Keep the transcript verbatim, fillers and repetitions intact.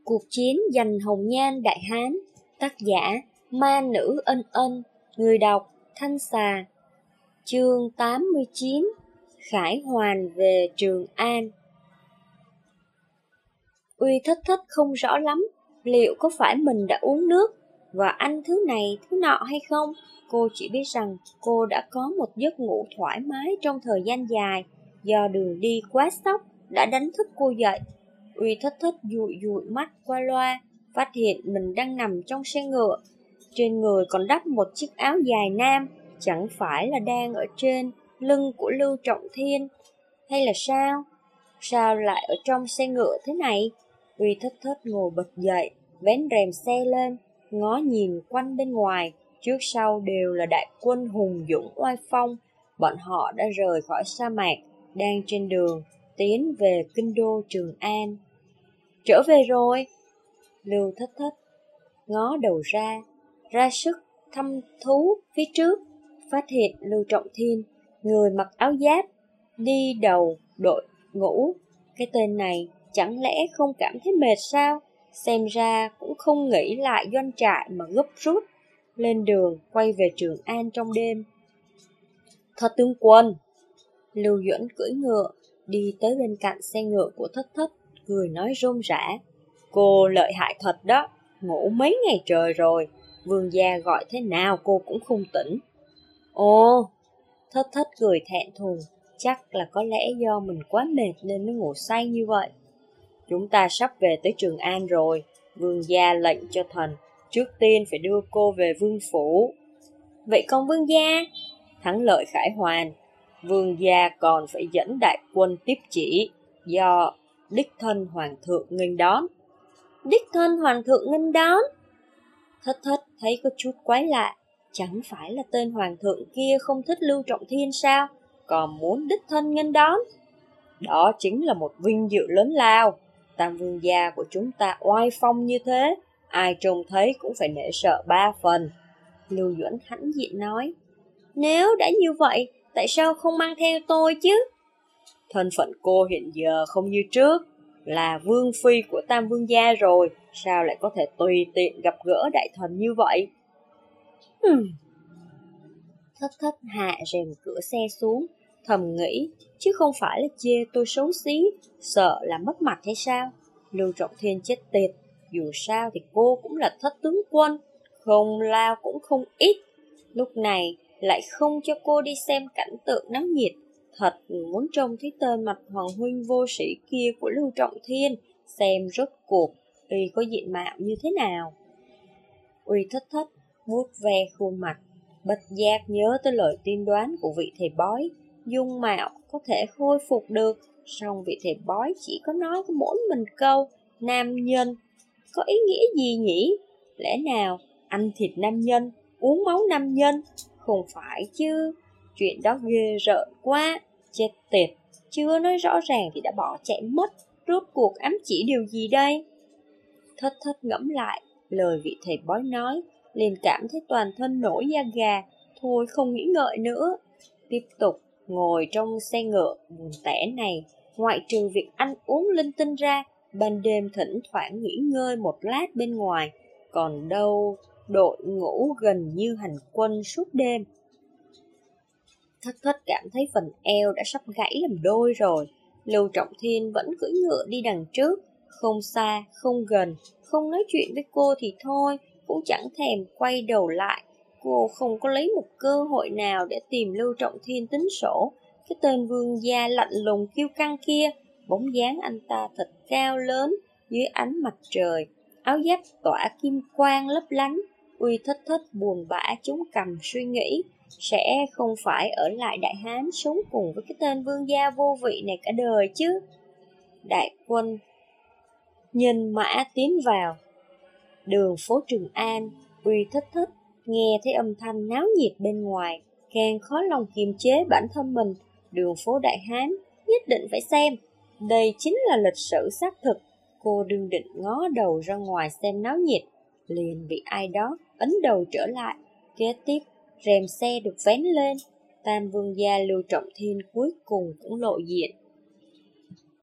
Cuộc chiến giành hồng nhan Đại Hán. Tác giả Ma Nữ Ân Ân. Người đọc Thanh Xà. Chương tám mươi chín. Khải Hoàn về Trường An. Uy Thất Thất không rõ lắm liệu có phải mình đã uống nước và ăn thứ này thứ nọ hay không. Cô chỉ biết rằng cô đã có một giấc ngủ thoải mái trong thời gian dài, do đường đi quá sốc đã đánh thức cô dậy. Uy Thất Thất dụi dụi mắt qua loa, phát hiện mình đang nằm trong xe ngựa. Trên người còn đắp một chiếc áo dài nam, chẳng phải là đang ở trên lưng của Lưu Trọng Thiên hay là sao? Sao lại ở trong xe ngựa thế này? Uy Thất Thất ngồi bật dậy, vén rèm xe lên, ngó nhìn quanh bên ngoài. Trước sau đều là đại quân hùng dũng oai phong. Bọn họ đã rời khỏi sa mạc, đang trên đường tiến về kinh đô Trường An. Trở về rồi. Lưu Thất Thất ngó đầu ra, ra sức thăm thú phía trước, phát hiện Lưu Trọng Thiên, người mặc áo giáp, đi đầu đội ngũ. Cái tên này chẳng lẽ không cảm thấy mệt sao? Xem ra cũng không nghĩ lại doanh trại mà gấp rút lên đường quay về Trường An trong đêm. Thất tướng quân. Lưu Duẩn cưỡi ngựa đi tới bên cạnh xe ngựa của Thất Thất, cười nói rôm rã: Cô lợi hại thật đó, ngủ mấy ngày trời rồi, vương gia gọi thế nào cô cũng không tỉnh. Ồ, Thất Thất cười thẹn thùng, chắc là có lẽ do mình quá mệt nên mới ngủ say như vậy. Chúng ta sắp về tới Trường An rồi, vương gia lệnh cho thần trước tiên phải đưa cô về vương phủ. Vậy còn vương gia? Thắng lợi khải hoàn, vương gia còn phải dẫn đại quân tiếp chỉ, do đích thân hoàng thượng nghênh đón. Đích thân hoàng thượng nghênh đón? Thất Thất thấy có chút quái lạ, chẳng phải là tên hoàng thượng kia không thích Lưu Trọng Thiên sao, còn muốn đích thân nghênh đón? Đó chính là một vinh dự lớn lao. Tam vương gia của chúng ta oai phong như thế, ai trông thấy cũng phải nể sợ ba phần. Lưu Duẩn hãnh diện nói: Nếu đã như vậy, tại sao không mang theo tôi chứ? Thân phận cô hiện giờ không như trước, là vương phi của Tam vương gia rồi, sao lại có thể tùy tiện gặp gỡ đại thần như vậy? Hmm. Thất Thất hạ rèm cửa xe xuống, thầm nghĩ, chứ không phải là chê tôi xấu xí, sợ là mất mặt hay sao? Lưu Trọng Thiên chết tiệt, dù sao thì cô cũng là thất tướng quân, không lao cũng không ít. Lúc này lại không cho cô đi xem cảnh tượng náo nhiệt, thật muốn trông thấy tên mặt hoàng huynh vô sĩ kia của Lưu Trọng Thiên, xem rốt cuộc y có diện mạo như thế nào. Uy Thất Thất vuốt ve khuôn mặt, bất giác nhớ tới lời tiên đoán của vị thầy bói, dung mạo có thể khôi phục được, song vị thầy bói chỉ có nói có mỗi mình câu nam nhân, có ý nghĩa gì nhỉ? Lẽ nào ăn thịt nam nhân, uống máu nam nhân? Không phải chứ, chuyện đó ghê rợn quá, chết tiệt, chưa nói rõ ràng thì đã bỏ chạy mất, rốt cuộc ám chỉ điều gì đây? Thất Thất ngẫm lại lời vị thầy bói nói, liền cảm thấy toàn thân nổi da gà, thôi không nghĩ ngợi nữa. Tiếp tục ngồi trong xe ngựa buồn tẻ này, ngoại trừ việc ăn uống linh tinh ra, ban đêm thỉnh thoảng nghỉ ngơi một lát bên ngoài, còn đâu đội ngũ gần như hành quân suốt đêm. Thất Thất cảm thấy phần eo đã sắp gãy làm đôi rồi. Lưu Trọng Thiên vẫn cưỡi ngựa đi đằng trước, không xa, không gần, không nói chuyện với cô thì thôi, cũng chẳng thèm quay đầu lại. Cô không có lấy một cơ hội nào để tìm Lưu Trọng Thiên tính sổ. Cái tên vương gia lạnh lùng kiêu căng kia, bóng dáng anh ta thật cao lớn dưới ánh mặt trời, áo giáp tỏa kim quang lấp lánh. Uy Thất Thất buồn bã chống cằm suy nghĩ, sẽ không phải ở lại Đại Hán sống cùng với cái tên vương gia vô vị này cả đời chứ. Đại quân nhân mã tiến vào đường phố Trường An. Uy Thất Thất nghe thấy âm thanh náo nhiệt bên ngoài, càng khó lòng kiềm chế bản thân mình. Đường phố Đại Hán nhất định phải xem, đây chính là lịch sử xác thực. Cô đương định ngó đầu ra ngoài xem náo nhiệt, liền bị ai đó ấn đầu trở lại. Kế tiếp rèm xe được vén lên, Tam vương gia Lưu Trọng Thiên cuối cùng cũng lộ diện.